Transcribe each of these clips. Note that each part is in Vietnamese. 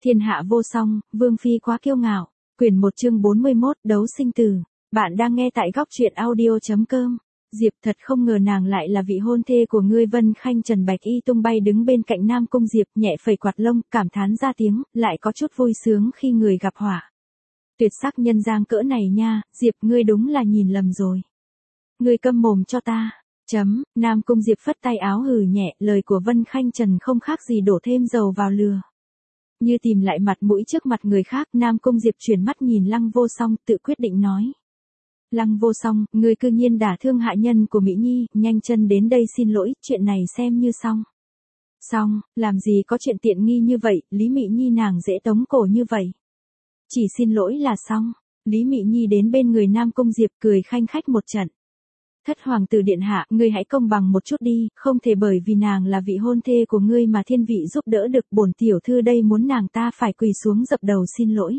Thiên hạ vô song, vương phi quá kiêu ngạo. Quyển 1 chương 41, đấu sinh tử. Bạn đang nghe tại góc truyện audio.com. Diệp, thật không ngờ nàng lại là vị hôn thê của ngươi. Vân Khanh Trần Bạch Y tung bay đứng bên cạnh Nam Cung Diệp, nhẹ phẩy quạt lông, cảm thán ra tiếng, lại có chút vui sướng khi người gặp họa. Tuyệt sắc nhân giang cỡ này nha, Diệp ngươi đúng là nhìn lầm rồi. Ngươi câm mồm cho ta. Nam Cung Diệp phất tay áo hừ nhẹ, lời của Vân Khanh Trần không khác gì đổ thêm dầu vào lửa. Như tìm lại mặt mũi trước mặt người khác, Nam Cung Diệp chuyển mắt nhìn Lăng Vô Song, tự quyết định nói. Lăng Vô Song, ngươi cư nhiên đả thương hạ nhân của Mỹ Nhi, nhanh chân đến đây xin lỗi, chuyện này xem như xong. Xong, làm gì có chuyện tiện nghi như vậy, Lý Mỹ Nhi nàng dễ tống cổ như vậy. Chỉ xin lỗi là xong. Lý Mỹ Nhi đến bên người Nam Cung Diệp cười khanh khách một trận. Thất hoàng tử điện hạ, ngươi hãy công bằng một chút đi, không thể bởi vì nàng là vị hôn thê của ngươi mà thiên vị giúp đỡ được. Bổn tiểu thư đây muốn nàng ta phải quỳ xuống dập đầu xin lỗi.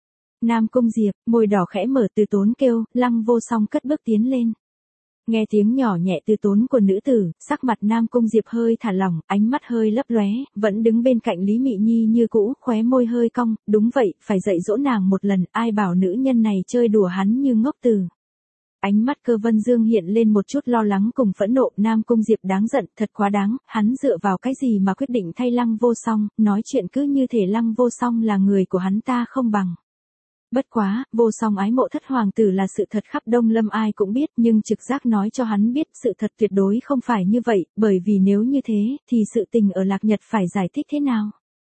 Nam Cung Diệp, môi đỏ khẽ mở, từ tốn kêu. Lăng Vô Song cất bước tiến lên. Nghe tiếng nhỏ nhẹ từ tốn của nữ tử, sắc mặt Nam Cung Diệp hơi thả lỏng, ánh mắt hơi lấp lóe, vẫn đứng bên cạnh Lý Mị Nhi như cũ, khóe môi hơi cong. Đúng vậy, phải dạy dỗ nàng một lần, ai bảo nữ nhân này chơi đùa hắn như ngốc tử. Ánh mắt Cơ Vân Dương hiện lên một chút lo lắng cùng phẫn nộ. Nam Cung Diệp đáng giận, thật quá đáng, hắn dựa vào cái gì mà quyết định thay Lăng Vô Song, nói chuyện cứ như thể Lăng Vô Song là người của hắn ta không bằng. Bất quá, Vô Song ái mộ thất hoàng tử là sự thật khắp Đông Lâm ai cũng biết, nhưng trực giác nói cho hắn biết sự thật tuyệt đối không phải như vậy, bởi vì nếu như thế, thì sự tình ở Lạc Nhật phải giải thích thế nào?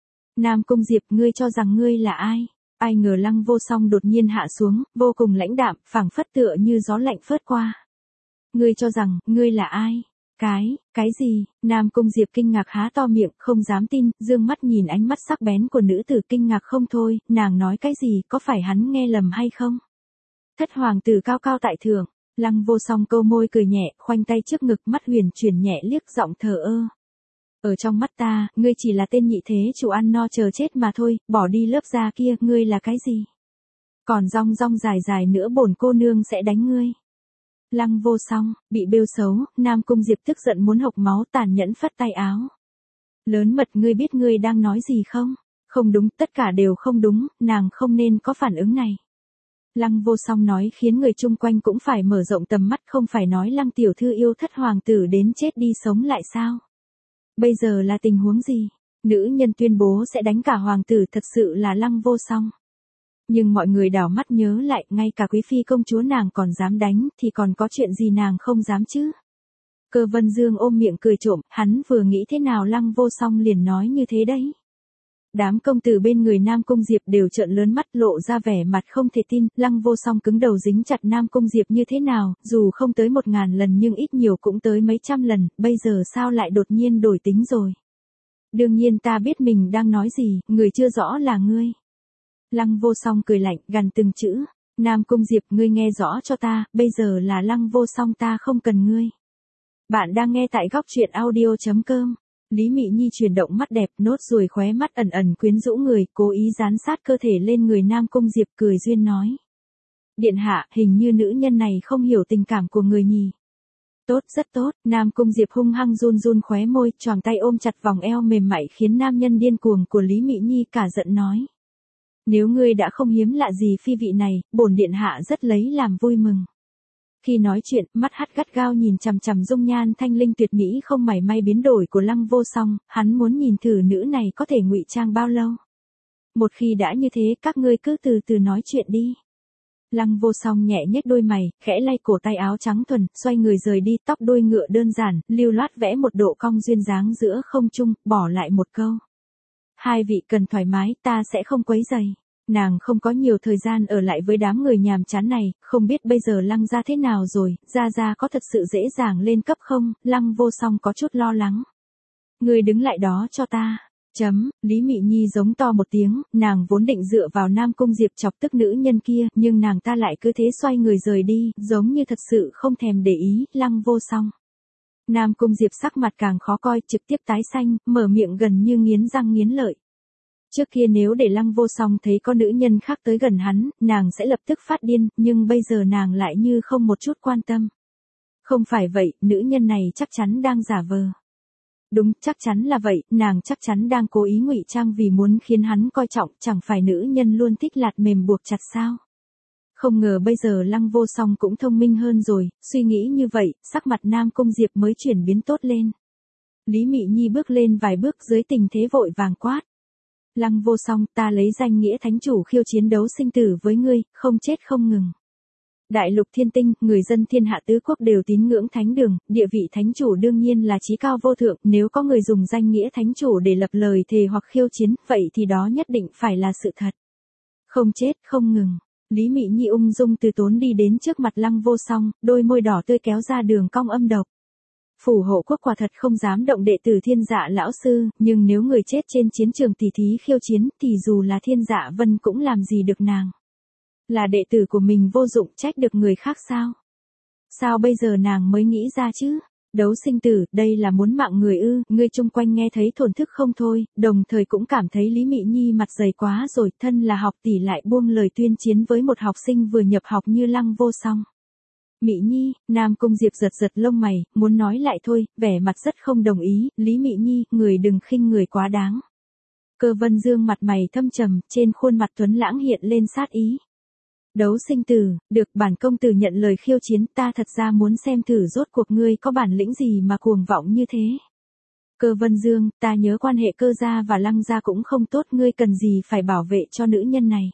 Nam Cung Diệp, ngươi cho rằng ngươi là ai? Ai ngờ Lăng Vô Song đột nhiên hạ xuống, vô cùng lãnh đạm, phảng phất tựa như gió lạnh phớt qua. Ngươi cho rằng, ngươi là ai? Cái gì? Nam Cung Diệp kinh ngạc há to miệng, không dám tin, dương mắt nhìn ánh mắt sắc bén của nữ tử kinh ngạc không thôi, nàng nói cái gì, có phải hắn nghe lầm hay không? Thất hoàng tử cao cao tại thượng, Lăng Vô Song câu môi cười nhẹ, khoanh tay trước ngực, mắt huyền chuyển nhẹ liếc, giọng thờ ơ. Ở trong mắt ta, ngươi chỉ là tên nhị thế chủ ăn no chờ chết mà thôi, bỏ đi lớp da kia, ngươi là cái gì? Còn rong rong dài dài nữa bổn cô nương sẽ đánh ngươi. Lăng Vô Song, bị bêu xấu, Nam Cung Diệp tức giận muốn hộc máu, tàn nhẫn phất tay áo. Lớn mật, ngươi biết ngươi đang nói gì không? Không đúng, tất cả đều không đúng, nàng không nên có phản ứng này. Lăng Vô Song nói khiến người chung quanh cũng phải mở rộng tầm mắt, không phải nói Lăng tiểu thư yêu thất hoàng tử đến chết đi sống lại sao? Bây giờ là tình huống gì? Nữ nhân tuyên bố sẽ đánh cả hoàng tử, thật sự là Lăng Vô Song. Nhưng mọi người đảo mắt nhớ lại, ngay cả quý phi công chúa nàng còn dám đánh, thì còn có chuyện gì nàng không dám chứ? Cơ Vân Dương ôm miệng cười trộm, hắn vừa nghĩ thế nào Lăng Vô Song liền nói như thế đấy. Đám công tử bên người Nam Cung Diệp đều trợn lớn mắt, lộ ra vẻ mặt không thể tin. Lăng Vô Song cứng đầu dính chặt Nam Cung Diệp như thế nào, dù không tới 1000 lần nhưng ít nhiều cũng tới mấy trăm lần, bây giờ sao lại đột nhiên đổi tính rồi? Đương nhiên ta biết mình đang nói gì, người chưa rõ là ngươi. Lăng Vô Song cười lạnh, gằn từng chữ. Nam Cung Diệp, ngươi nghe rõ cho ta, bây giờ là Lăng Vô Song, ta không cần ngươi. Bạn đang nghe tại góc truyện audio.com. Lý Mị Nhi chuyển động mắt đẹp, nốt ruồi khóe mắt ẩn ẩn quyến rũ người, cố ý dán sát cơ thể lên người Nam Cung Diệp, cười duyên nói. Điện hạ, hình như nữ nhân này không hiểu tình cảm của người nhỉ. Tốt, rất tốt. Nam Cung Diệp hung hăng run run khóe môi, choàng tay ôm chặt vòng eo mềm mại khiến nam nhân điên cuồng của Lý Mị Nhi cả giận nói. Nếu ngươi đã không hiếm lạ gì phi vị này, bổn điện hạ rất lấy làm vui mừng. Khi nói chuyện, mắt hắt gắt gao nhìn chằm chằm dung nhan thanh linh tuyệt mỹ không mảy may biến đổi của Lăng Vô Song, hắn muốn nhìn thử nữ này có thể ngụy trang bao lâu. Một khi đã như thế, các ngươi cứ từ từ nói chuyện đi. Lăng Vô Song nhẹ nhếch đôi mày, khẽ lay cổ tay áo trắng thuần, xoay người rời đi, tóc đuôi ngựa đơn giản, lưu loát vẽ một độ cong duyên dáng giữa không trung, bỏ lại một câu. Hai vị cần thoải mái, ta sẽ không quấy rầy. Nàng không có nhiều thời gian ở lại với đám người nhàm chán này, không biết bây giờ Lăng gia thế nào rồi, gia có thật sự dễ dàng lên cấp không? Lăng Vô Song có chút lo lắng. Ngươi đứng lại đó cho ta. Lý Mị Nhi giống to một tiếng, nàng vốn định dựa vào Nam Cung Diệp chọc tức nữ nhân kia, nhưng nàng ta lại cứ thế xoay người rời đi, giống như thật sự không thèm để ý. Lăng Vô Song. Nam Cung Diệp sắc mặt càng khó coi, trực tiếp tái xanh, mở miệng gần như nghiến răng nghiến lợi. Trước kia nếu để Lăng Vô Song thấy có nữ nhân khác tới gần hắn, nàng sẽ lập tức phát điên, nhưng bây giờ nàng lại như không một chút quan tâm. Không phải vậy, nữ nhân này chắc chắn đang giả vờ. Đúng, chắc chắn là vậy, nàng chắc chắn đang cố ý ngụy trang vì muốn khiến hắn coi trọng, chẳng phải nữ nhân luôn thích lạt mềm buộc chặt sao. Không ngờ bây giờ Lăng Vô Song cũng thông minh hơn rồi, suy nghĩ như vậy, sắc mặt Nam Cung Diệp mới chuyển biến tốt lên. Lý Mị Nhi bước lên vài bước dưới tình thế vội vàng quát. Lăng Vô Song, ta lấy danh nghĩa thánh chủ khiêu chiến đấu sinh tử với ngươi, không chết không ngừng. Đại lục thiên tinh, người dân thiên hạ tứ quốc đều tín ngưỡng thánh đường, địa vị thánh chủ đương nhiên là chí cao vô thượng, nếu có người dùng danh nghĩa thánh chủ để lập lời thề hoặc khiêu chiến, vậy thì đó nhất định phải là sự thật. Không chết không ngừng. Lý Mị Nhi ung dung từ tốn đi đến trước mặt Lăng Vô Song, đôi môi đỏ tươi kéo ra đường cong âm độc. Phủ hộ quốc quả thật không dám động đệ tử Thiên Dạ lão sư, nhưng nếu người chết trên chiến trường tỉ thí khiêu chiến thì dù là Thiên Dạ Vân cũng làm gì được nàng. Là đệ tử của mình vô dụng trách được người khác sao? Sao bây giờ nàng mới nghĩ ra chứ? Đấu sinh tử, đây là muốn mạng người ư? Người chung quanh nghe thấy thổn thức không thôi, đồng thời cũng cảm thấy Lý Mị Nhi mặt dày quá rồi, thân là học tỷ lại buông lời tuyên chiến với một học sinh vừa nhập học như Lăng Vô Song. Mị Nhi, Nam Cung Diệp giật giật lông mày, muốn nói lại thôi, vẻ mặt rất không đồng ý, Lý Mị Nhi, người đừng khinh người quá đáng. Cơ Vân Dương mặt mày thâm trầm, trên khuôn mặt tuấn lãng hiện lên sát ý. Đấu sinh tử, được, bản công tử nhận lời khiêu chiến, ta thật ra muốn xem thử rốt cuộc ngươi có bản lĩnh gì mà cuồng vọng như thế. Cơ Vân Dương, ta nhớ quan hệ Cơ gia và Lăng gia cũng không tốt, ngươi cần gì phải bảo vệ cho nữ nhân này.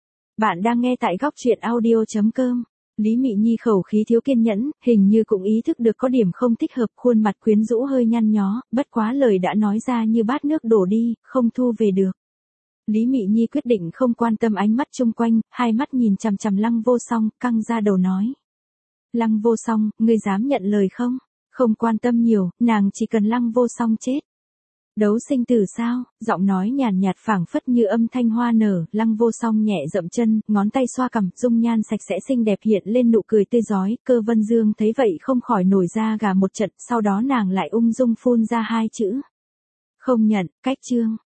Bạn đang nghe tại góc truyện audio.com. Lý Mị Nhi khẩu khí thiếu kiên nhẫn, hình như cũng ý thức được có điểm không thích hợp, khuôn mặt quyến rũ hơi nhăn nhó, bất quá lời đã nói ra như bát nước đổ đi, không thu về được. Lý Mị Nhi quyết định không quan tâm ánh mắt chung quanh, hai mắt nhìn chằm chằm Lăng Vô Song, căng ra đầu nói. Lăng Vô Song, ngươi dám nhận lời không? Không quan tâm nhiều, nàng chỉ cần Lăng Vô Song chết. Đấu sinh tử sao? Giọng nói nhàn nhạt phảng phất như âm thanh hoa nở, Lăng Vô Song nhẹ dậm chân, ngón tay xoa cằm, dung nhan sạch sẽ xinh đẹp hiện lên nụ cười tươi rói, Cơ Vân Dương thấy vậy không khỏi nổi da gà một trận, sau đó nàng lại ung dung phun ra hai chữ. Không nhận, cách chương.